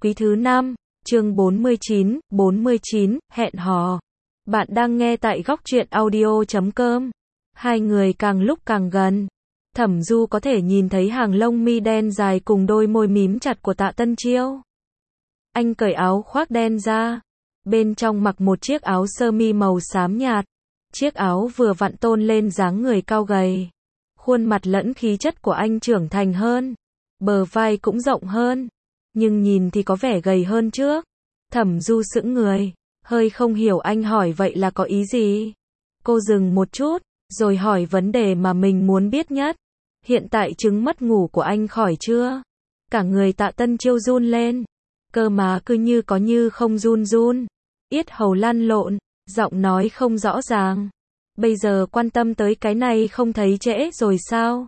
Quý thứ 5, chương 49, hẹn hò. Bạn đang nghe tại góc truyện audio.com. Hai người càng lúc càng gần. Thẩm Du có thể nhìn thấy hàng lông mi đen dài cùng đôi môi mím chặt của Tạ Tân Chiêu. Anh cởi áo khoác đen ra. Bên trong mặc một chiếc áo sơ mi màu xám nhạt. Chiếc áo vừa vặn tôn lên dáng người cao gầy. Khuôn mặt lẫn khí chất của anh trưởng thành hơn. Bờ vai cũng rộng hơn. Nhưng nhìn thì có vẻ gầy hơn trước. Thẩm Du sững người, hơi không hiểu anh hỏi vậy là có ý gì. Cô dừng một chút, rồi hỏi vấn đề mà mình muốn biết nhất. Hiện tại chứng mất ngủ của anh khỏi chưa? Cả người Tạ Tân Chiêu run lên. Cơ mà cứ như có như không run run. Yết hầu lăn lộn, giọng nói không rõ ràng. Bây giờ quan tâm tới cái này không thấy trễ rồi sao?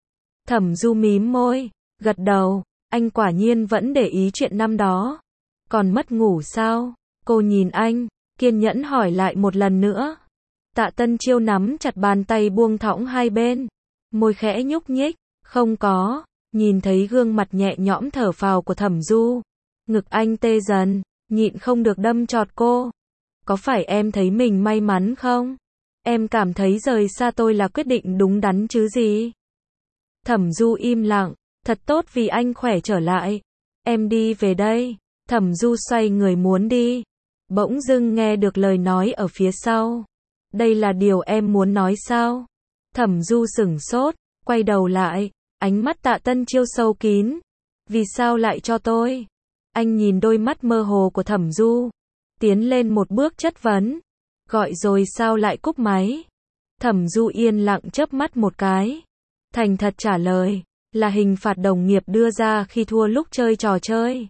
Thẩm Du mím môi, gật đầu. Anh quả nhiên vẫn để ý chuyện năm đó. Còn mất ngủ sao? Cô nhìn anh, kiên nhẫn hỏi lại một lần nữa. Tạ Tân Chiêu nắm chặt bàn tay buông thõng hai bên. Môi khẽ nhúc nhích, không có. Nhìn thấy gương mặt nhẹ nhõm thở phào của Thẩm Du. Ngực anh tê dần, nhịn không được đâm chọt cô. Có phải em thấy mình may mắn không? Em cảm thấy rời xa tôi là quyết định đúng đắn chứ gì? Thẩm Du im lặng. Thật tốt vì anh khỏe trở lại. Em đi về đây. Thẩm Du xoay người muốn đi. Bỗng dưng nghe được lời nói ở phía sau. Đây là điều em muốn nói sao? Thẩm Du sửng sốt, quay đầu lại. Ánh mắt Tạ Tân Chiêu sâu kín. Vì sao lại cho tôi? Anh nhìn đôi mắt mơ hồ của Thẩm Du. Tiến lên một bước chất vấn. Gọi rồi sao lại cúp máy? Thẩm Du yên lặng chớp mắt một cái. Thành thật trả lời. Là hình phạt đồng nghiệp đưa ra khi thua lúc chơi trò chơi.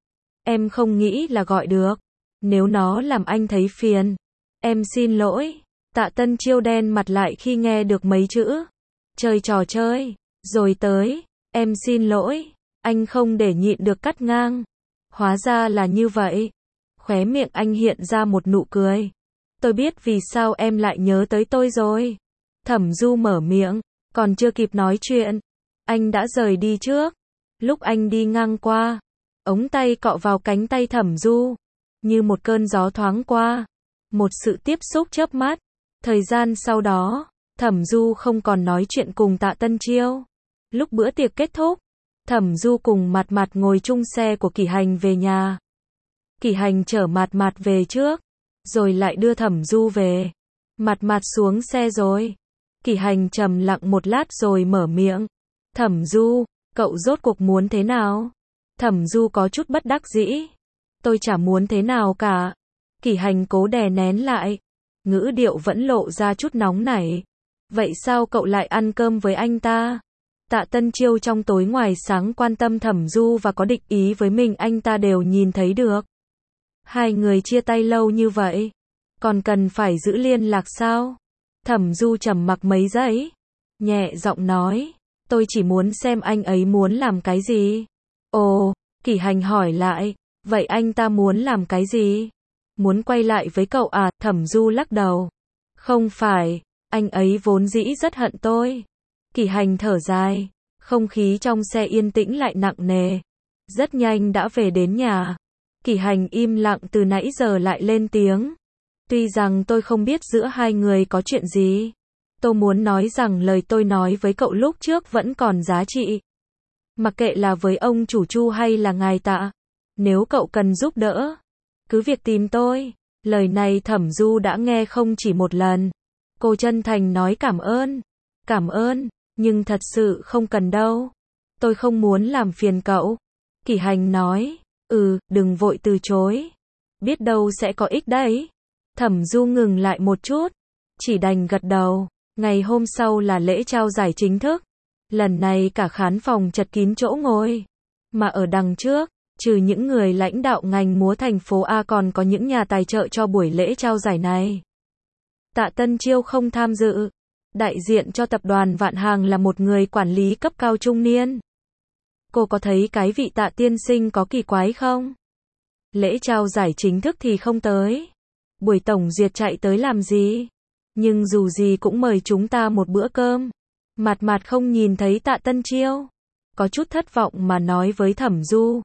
Em không nghĩ là gọi được. Nếu nó làm anh thấy phiền. Em xin lỗi. Tạ Tân Chiêu đen mặt lại khi nghe được mấy chữ. Chơi trò chơi. Rồi tới. Em xin lỗi. Anh không để nhịn được cắt ngang. Hóa ra là như vậy. Khóe miệng anh hiện ra một nụ cười. Tôi biết vì sao em lại nhớ tới tôi rồi. Thẩm Du mở miệng. Còn chưa kịp nói chuyện. Anh đã rời đi trước. Lúc anh đi ngang qua, ống tay cọ vào cánh tay Thẩm Du. Như một cơn gió thoáng qua. Một sự tiếp xúc chớp mắt. Thời gian sau đó, Thẩm Du không còn nói chuyện cùng Tạ Tân Chiêu. Lúc bữa tiệc kết thúc, Thẩm Du cùng Mạt Mạt ngồi chung xe của Kỷ Hành về nhà. Kỷ Hành chở Mạt Mạt về trước, rồi lại đưa Thẩm Du về. Mạt Mạt xuống xe rồi. Kỷ Hành trầm lặng một lát rồi mở miệng. Thẩm Du, cậu rốt cuộc muốn thế nào? Thẩm Du có chút bất đắc dĩ. Tôi chả muốn thế nào cả. Kỷ Hành cố đè nén lại. Ngữ điệu vẫn lộ ra chút nóng nảy. Vậy sao cậu lại ăn cơm với anh ta? Tạ Tân Chiêu trong tối ngoài sáng quan tâm Thẩm Du và có địch ý với mình anh ta đều nhìn thấy được. Hai người chia tay lâu như vậy. Còn cần phải giữ liên lạc sao? Thẩm Du trầm mặc mấy giây. Nhẹ giọng nói. Tôi chỉ muốn xem anh ấy muốn làm cái gì. Ồ, Kỷ Hành hỏi lại. Vậy anh ta muốn làm cái gì? Muốn quay lại với cậu à? Thẩm Du lắc đầu. Không phải, anh ấy vốn dĩ rất hận tôi. Kỷ Hành thở dài. Không khí trong xe yên tĩnh lại nặng nề. Rất nhanh đã về đến nhà. Kỷ Hành im lặng từ nãy giờ lại lên tiếng. Tuy rằng tôi không biết giữa hai người có chuyện gì. Tôi muốn nói rằng lời tôi nói với cậu lúc trước vẫn còn giá trị. Mặc kệ là với ông chủ Chu hay là ngài Tạ. Nếu cậu cần giúp đỡ, cứ việc tìm tôi. Lời này Thẩm Du đã nghe không chỉ một lần. Cô chân thành nói cảm ơn, nhưng thật sự không cần đâu. Tôi không muốn làm phiền cậu. Kỷ Hành nói, đừng vội từ chối. Biết đâu sẽ có ích đấy. Thẩm Du ngừng lại một chút, chỉ đành gật đầu. Ngày hôm sau là lễ trao giải chính thức. Lần này cả khán phòng chật kín chỗ ngồi. Mà ở đằng trước, trừ những người lãnh đạo ngành múa thành phố A còn có những nhà tài trợ cho buổi lễ trao giải này. Tạ Tân Chiêu không tham dự. Đại diện cho tập đoàn Vạn Hàng là một người quản lý cấp cao trung niên. Cô có thấy cái vị Tạ tiên sinh có kỳ quái không? Lễ trao giải chính thức thì không tới. Buổi tổng duyệt chạy tới làm gì? Nhưng dù gì cũng mời chúng ta một bữa cơm. Mạt Mạt không nhìn thấy Tạ Tân Chiêu. Có chút thất vọng mà nói với Thẩm Du.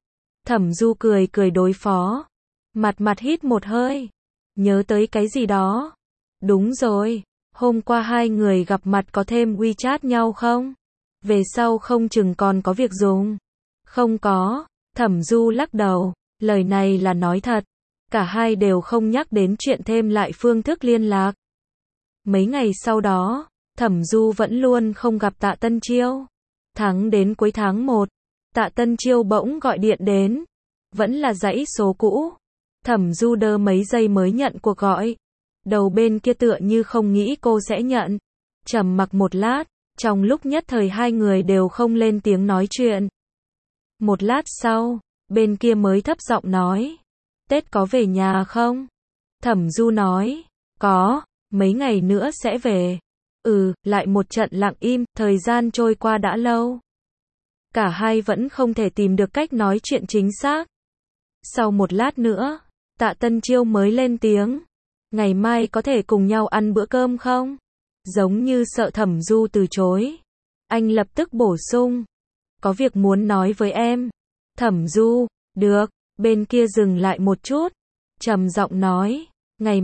Thẩm Du cười cười đối phó. Mặt hít một hơi. Nhớ tới cái gì đó. Đúng rồi. Hôm qua hai người gặp mặt có thêm WeChat nhau không? Về sau không chừng còn có việc dùng. Không có. Thẩm Du lắc đầu. Lời này là nói thật. Cả hai đều không nhắc đến chuyện thêm lại phương thức liên lạc. Mấy ngày sau đó, Thẩm Du vẫn luôn không gặp Tạ Tân Chiêu. Đến cuối tháng 1, Tạ Tân Chiêu bỗng gọi điện đến. Vẫn là dãy số cũ. Thẩm Du đơ mấy giây mới nhận cuộc gọi. Đầu bên kia tựa như không nghĩ cô sẽ nhận. Trầm mặc một lát, trong lúc nhất thời hai người đều không lên tiếng nói chuyện. Một lát sau, bên kia mới thấp giọng nói. Tết có về nhà không? Thẩm Du nói. Có, mấy ngày nữa sẽ về. Lại một trận lặng im, thời gian trôi qua đã lâu. Cả hai vẫn không thể tìm được cách nói chuyện chính xác. Sau một lát nữa, Tạ Tân Chiêu mới lên tiếng. Ngày mai có thể cùng nhau ăn bữa cơm không? Giống như sợ Thẩm Du từ chối. Anh lập tức bổ sung. Có việc muốn nói với em. Thẩm Du, được, bên kia dừng lại một chút. Trầm giọng nói. Ngày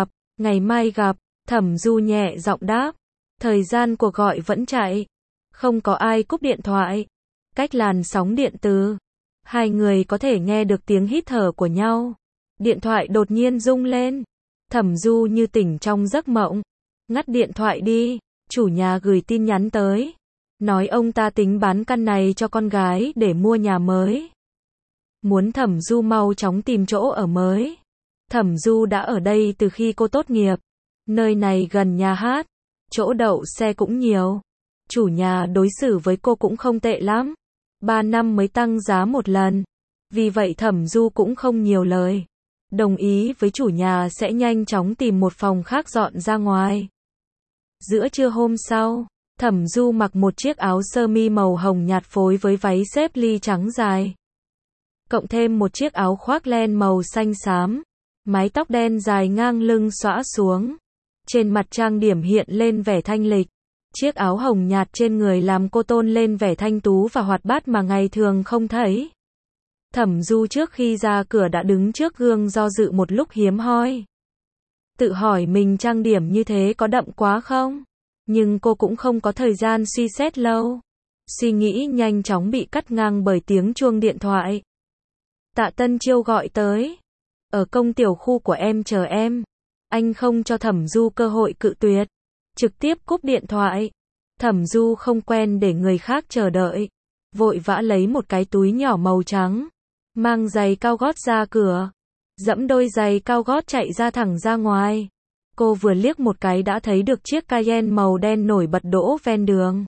mai gặp, Thẩm Du nhẹ giọng đáp. Thời gian cuộc gọi vẫn chạy. Không có ai cúp điện thoại. Cách làn sóng điện từ. Hai người có thể nghe được tiếng hít thở của nhau. Điện thoại đột nhiên rung lên. Thẩm Du như tỉnh trong giấc mộng. Ngắt điện thoại đi. Chủ nhà gửi tin nhắn tới. Nói ông ta tính bán căn này cho con gái để mua nhà mới. Muốn Thẩm Du mau chóng tìm chỗ ở mới. Thẩm Du đã ở đây từ khi cô tốt nghiệp. Nơi này gần nhà hát. Chỗ đậu xe cũng nhiều. Chủ nhà đối xử với cô cũng không tệ lắm. 3 năm mới tăng giá một lần. Vì vậy Thẩm Du cũng không nhiều lời. Đồng ý với chủ nhà sẽ nhanh chóng tìm một phòng khác dọn ra ngoài. Giữa trưa hôm sau, Thẩm Du mặc một chiếc áo sơ mi màu hồng nhạt phối với váy xếp ly trắng dài. Cộng thêm một chiếc áo khoác len màu xanh xám. Mái tóc đen dài ngang lưng xõa xuống. Trên mặt trang điểm hiện lên vẻ thanh lịch. Chiếc áo hồng nhạt trên người làm cô tôn lên vẻ thanh tú và hoạt bát mà ngày thường không thấy. Thẩm Du trước khi ra cửa đã đứng trước gương do dự một lúc hiếm hoi. Tự hỏi mình trang điểm như thế có đậm quá không? Nhưng cô cũng không có thời gian suy xét lâu. Suy nghĩ nhanh chóng bị cắt ngang bởi tiếng chuông điện thoại. Tạ Tân Chiêu gọi tới. Ở công tiểu khu của em chờ em. Anh không cho Thẩm Du cơ hội cự tuyệt. Trực tiếp cúp điện thoại. Thẩm Du không quen để người khác chờ đợi. Vội vã lấy một cái túi nhỏ màu trắng. Mang giày cao gót ra cửa. Dẫm đôi giày cao gót chạy ra thẳng ra ngoài. Cô vừa liếc một cái đã thấy được chiếc Cayenne màu đen nổi bật đỗ ven đường.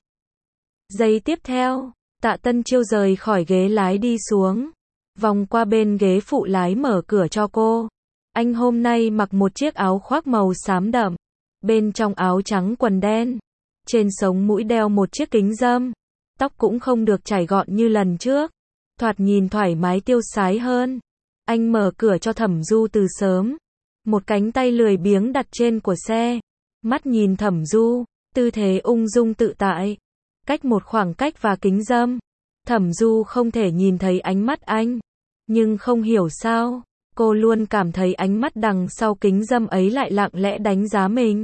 Giây tiếp theo, Tạ Tân Chiêu rời khỏi ghế lái đi xuống. Vòng qua bên ghế phụ lái mở cửa cho cô. Anh hôm nay mặc một chiếc áo khoác màu xám đậm. Bên trong áo trắng quần đen. Trên sống mũi đeo một chiếc kính râm. Tóc cũng không được chải gọn như lần trước. Thoạt nhìn thoải mái tiêu sái hơn. Anh mở cửa cho Thẩm Du từ sớm. Một cánh tay lười biếng đặt trên của xe. Mắt nhìn Thẩm Du, tư thế ung dung tự tại. Cách một khoảng cách và kính râm. Thẩm Du không thể nhìn thấy ánh mắt anh. Nhưng không hiểu sao, cô luôn cảm thấy ánh mắt đằng sau kính râm ấy lại lặng lẽ đánh giá mình.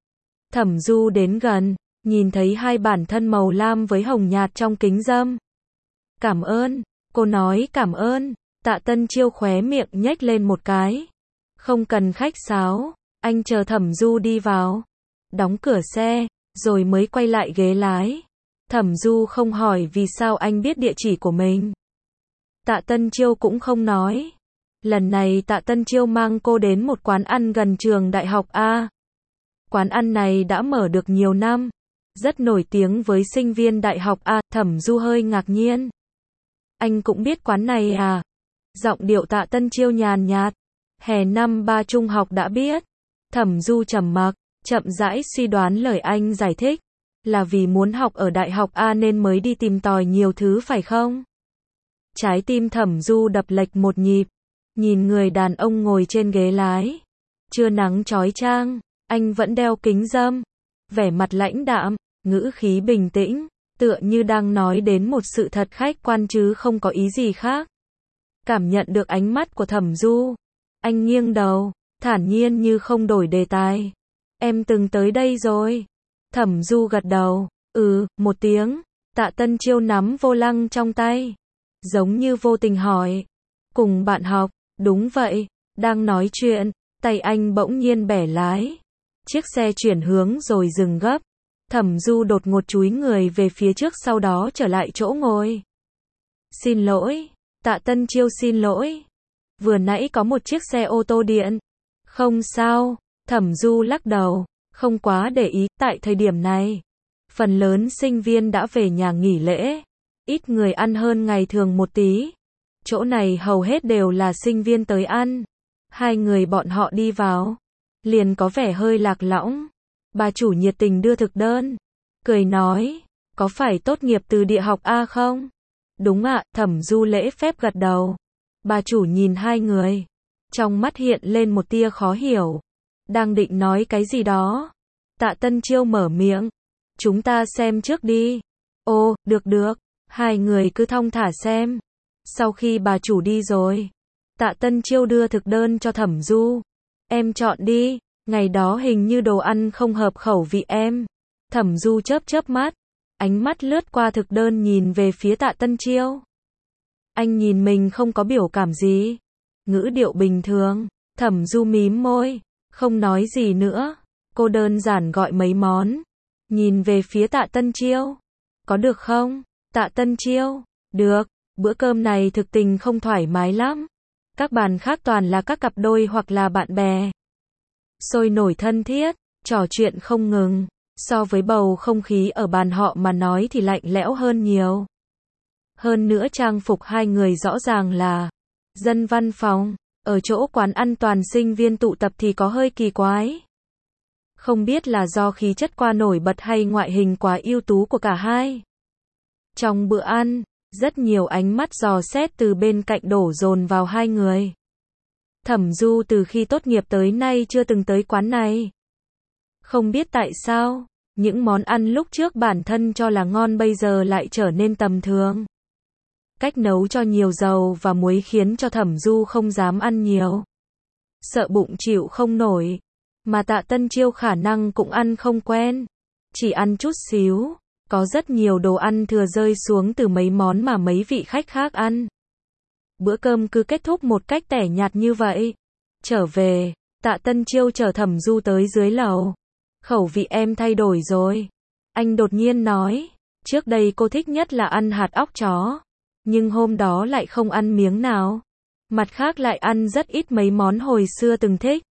Thẩm Du đến gần, nhìn thấy hai bản thân màu lam với hồng nhạt trong kính râm. Cảm ơn, cô nói cảm ơn. Tạ Tân Chiêu khóe miệng nhếch lên một cái. Không cần khách sáo, anh chờ Thẩm Du đi vào. Đóng cửa xe, rồi mới quay lại ghế lái. Thẩm Du không hỏi vì sao anh biết địa chỉ của mình. Tạ Tân Chiêu cũng không nói. Lần này Tạ Tân Chiêu mang cô đến một quán ăn gần trường đại học A. Quán ăn này đã mở được nhiều năm. Rất nổi tiếng với sinh viên đại học A. Thẩm Du hơi ngạc nhiên. Anh cũng biết quán này à? Giọng điệu Tạ Tân Chiêu nhàn nhạt. Hè năm 3 trung học đã biết. Thẩm Du trầm mặc, chậm rãi suy đoán lời anh giải thích. Là vì muốn học ở đại học A nên mới đi tìm tòi nhiều thứ phải không? Trái tim Thẩm Du đập lệch một nhịp. Nhìn người đàn ông ngồi trên ghế lái. Trưa nắng chói chang, anh vẫn đeo kính râm. Vẻ mặt lãnh đạm, ngữ khí bình tĩnh, tựa như đang nói đến một sự thật khách quan chứ không có ý gì khác. Cảm nhận được ánh mắt của Thẩm Du. Anh nghiêng đầu, thản nhiên như không đổi đề tài. Em từng tới đây rồi. Thẩm Du gật đầu, một tiếng. Tạ Tân Chiêu nắm vô lăng trong tay. Giống như vô tình hỏi. Cùng bạn học, đúng vậy. Đang nói chuyện, tay anh bỗng nhiên bẻ lái. Chiếc xe chuyển hướng rồi dừng gấp. Thẩm Du đột ngột chúi người về phía trước sau đó trở lại chỗ ngồi. Xin lỗi. Tạ Tân Chiêu xin lỗi. Vừa nãy có một chiếc xe ô tô điện. Không sao. Thẩm Du lắc đầu. Không quá để ý, tại thời điểm này. Phần lớn sinh viên đã về nhà nghỉ lễ. Ít người ăn hơn ngày thường một tí. Chỗ này hầu hết đều là sinh viên tới ăn. Hai người bọn họ đi vào. Liền có vẻ hơi lạc lõng. Bà chủ nhiệt tình đưa thực đơn. Cười nói. Có phải tốt nghiệp từ địa học A không? Đúng ạ, Thẩm Du lễ phép gật đầu. Bà chủ nhìn hai người. Trong mắt hiện lên một tia khó hiểu. Đang định nói cái gì đó. Tạ Tân Chiêu mở miệng. Chúng ta xem trước đi. Ồ, được. Hai người cứ thong thả xem. Sau khi bà chủ đi rồi. Tạ Tân Chiêu đưa thực đơn cho Thẩm Du. Em chọn đi. Ngày đó hình như đồ ăn không hợp khẩu vị em. Thẩm Du chớp mắt. Ánh mắt lướt qua thực đơn nhìn về phía Tạ Tân Chiêu. Anh nhìn mình không có biểu cảm gì. Ngữ điệu bình thường. Thẩm Du mím môi. Không nói gì nữa. Cô đơn giản gọi mấy món. Nhìn về phía Tạ Tân Chiêu. Có được không? Tạ Tân Chiêu. Được. Bữa cơm này thực tình không thoải mái lắm. Các bàn khác toàn là các cặp đôi hoặc là bạn bè. Sôi nổi thân thiết. Trò chuyện không ngừng. So với bầu không khí ở bàn họ mà nói thì lạnh lẽo hơn nhiều. Hơn nữa trang phục hai người rõ ràng là dân văn phòng. Ở chỗ quán ăn toàn sinh viên tụ tập thì có hơi kỳ quái. Không biết là do khí chất quá nổi bật hay ngoại hình quá ưu tú của cả hai. Trong bữa ăn, rất nhiều ánh mắt dò xét từ bên cạnh đổ dồn vào hai người. Thẩm Du từ khi tốt nghiệp tới nay chưa từng tới quán này. Không biết tại sao, những món ăn lúc trước bản thân cho là ngon bây giờ lại trở nên tầm thường. Cách nấu cho nhiều dầu và muối khiến cho Thẩm Du không dám ăn nhiều. Sợ bụng chịu không nổi. Mà Tạ Tân Chiêu khả năng cũng ăn không quen. Chỉ ăn chút xíu. Có rất nhiều đồ ăn thừa rơi xuống từ mấy món mà mấy vị khách khác ăn. Bữa cơm cứ kết thúc một cách tẻ nhạt như vậy. Trở về, Tạ Tân Chiêu chở Thẩm Du tới dưới lầu. Khẩu vị em thay đổi rồi. Anh đột nhiên nói. Trước đây cô thích nhất là ăn hạt óc chó. Nhưng hôm đó lại không ăn miếng nào. Mặt khác lại ăn rất ít mấy món hồi xưa từng thích.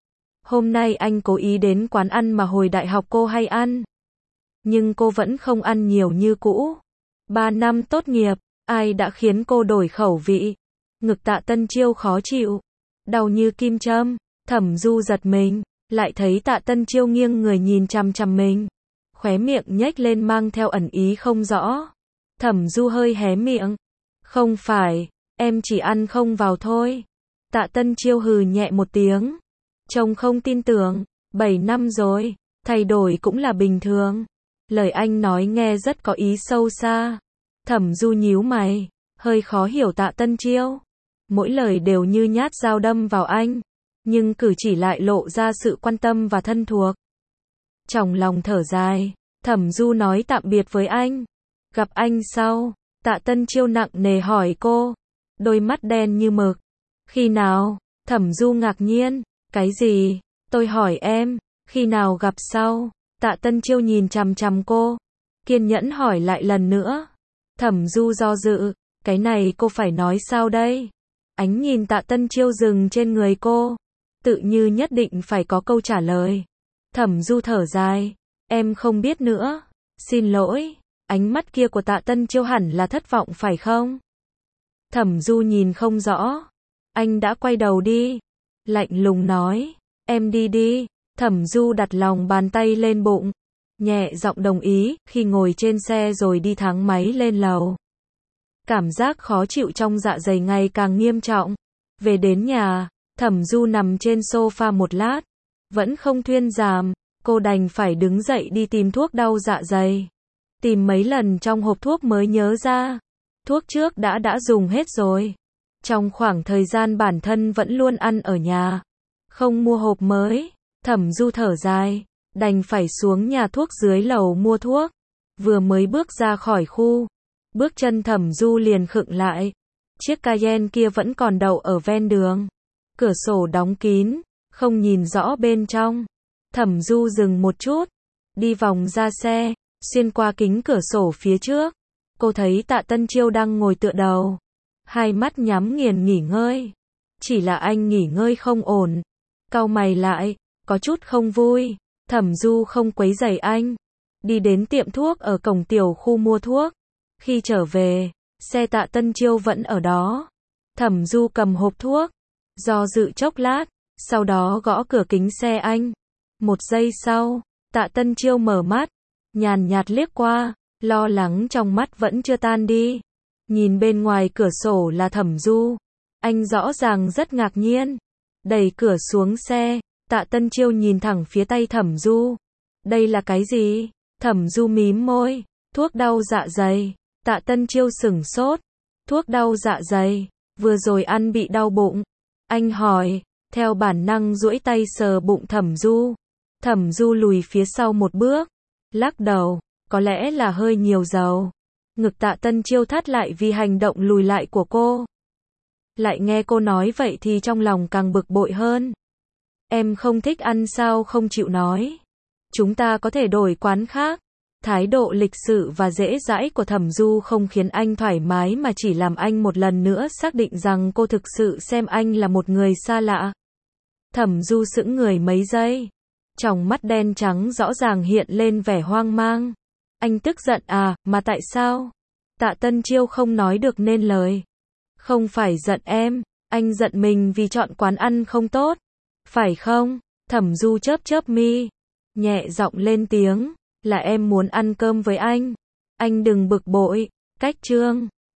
Hôm nay anh cố ý đến quán ăn mà hồi đại học cô hay ăn. Nhưng cô vẫn không ăn nhiều như cũ. 3 năm tốt nghiệp, ai đã khiến cô đổi khẩu vị? Ngực Tạ Tân Chiêu khó chịu. Đau như kim châm. Thẩm Du giật mình. Lại thấy Tạ Tân Chiêu nghiêng người nhìn chằm chằm mình. Khóe miệng nhếch lên mang theo ẩn ý không rõ. Thẩm Du hơi hé miệng. Không phải, em chỉ ăn không vào thôi. Tạ Tân Chiêu hừ nhẹ một tiếng. Trông không tin tưởng. 7 năm rồi, thay đổi cũng là bình thường. Lời anh nói nghe rất có ý sâu xa. Thẩm Du nhíu mày, hơi khó hiểu Tạ Tân Chiêu. Mỗi lời đều như nhát dao đâm vào anh. Nhưng cử chỉ lại lộ ra sự quan tâm và thân thuộc. Trong lòng thở dài, Thẩm Du nói tạm biệt với anh. Gặp anh sau. Tạ Tân Chiêu nặng nề hỏi cô. Đôi mắt đen như mực. Khi nào? Thẩm Du ngạc nhiên. Cái gì? Tôi hỏi em. Khi nào gặp sau? Tạ Tân Chiêu nhìn chằm chằm cô. Kiên nhẫn hỏi lại lần nữa. Thẩm Du do dự. Cái này cô phải nói sao đây? Ánh nhìn Tạ Tân Chiêu dừng trên người cô. Tự như nhất định phải có câu trả lời. Thẩm Du thở dài. Em không biết nữa. Xin lỗi. Ánh mắt kia của Tạ Tân Chiêu hẳn là thất vọng phải không? Thẩm Du nhìn không rõ. Anh đã quay đầu đi. Lạnh lùng nói. Em đi đi. Thẩm Du đặt lòng bàn tay lên bụng. Nhẹ giọng đồng ý, khi ngồi trên xe rồi đi thang máy lên lầu. Cảm giác khó chịu trong dạ dày ngày càng nghiêm trọng. Về đến nhà, Thẩm Du nằm trên sofa một lát. Vẫn không thuyên giảm, cô đành phải đứng dậy đi tìm thuốc đau dạ dày. Tìm mấy lần trong hộp thuốc mới nhớ ra. Thuốc trước đã dùng hết rồi. Trong khoảng thời gian bản thân vẫn luôn ăn ở nhà, không mua hộp mới, Thẩm Du thở dài, đành phải xuống nhà thuốc dưới lầu mua thuốc. Vừa mới bước ra khỏi khu, bước chân Thẩm Du liền khựng lại. Chiếc Cayenne kia vẫn còn đậu ở ven đường. Cửa sổ đóng kín, không nhìn rõ bên trong. Thẩm Du dừng một chút, đi vòng ra xe, xuyên qua kính cửa sổ phía trước. Cô thấy Tạ Tân Chiêu đang ngồi tựa đầu, hai mắt nhắm nghiền nghỉ ngơi. Chỉ là anh nghỉ ngơi không ổn. Cau mày lại, có chút không vui. Thẩm Du không quấy rầy anh, đi đến tiệm thuốc ở cổng tiểu khu mua thuốc. Khi trở về, xe Tạ Tân Chiêu vẫn ở đó. Thẩm Du cầm hộp thuốc, do dự chốc lát, sau đó gõ cửa kính xe anh. Một giây sau, Tạ Tân Chiêu mở mắt, nhàn nhạt liếc qua, lo lắng trong mắt vẫn chưa tan đi. Nhìn bên ngoài cửa sổ là Thẩm Du, anh rõ ràng rất ngạc nhiên. Đẩy cửa xuống xe, Tạ Tân Chiêu nhìn thẳng phía tay Thẩm Du. Đây là cái gì? Thẩm Du mím môi, thuốc đau dạ dày. Tạ Tân Chiêu sửng sốt, thuốc đau dạ dày, vừa rồi ăn bị đau bụng. Anh hỏi, theo bản năng duỗi tay sờ bụng Thẩm Du. Thẩm Du lùi phía sau một bước, lắc đầu, có lẽ là hơi nhiều dầu. Ngực Tạ Tân Chiêu thắt lại vì hành động lùi lại của cô. Lại nghe cô nói vậy thì trong lòng càng bực bội hơn. Em không thích ăn sao không chịu nói. Chúng ta có thể đổi quán khác. Thái độ lịch sự và dễ dãi của Thẩm Du không khiến anh thoải mái mà chỉ làm anh một lần nữa xác định rằng cô thực sự xem anh là một người xa lạ. Thẩm Du sững người mấy giây. Trong mắt đen trắng rõ ràng hiện lên vẻ hoang mang. Anh tức giận à, mà tại sao? Tạ Tân Chiêu không nói được nên lời. Không phải giận em, anh giận mình vì chọn quán ăn không tốt. Phải không? Thẩm Du chớp chớp mi, nhẹ giọng lên tiếng, là em muốn ăn cơm với anh. Anh đừng bực bội, cách chương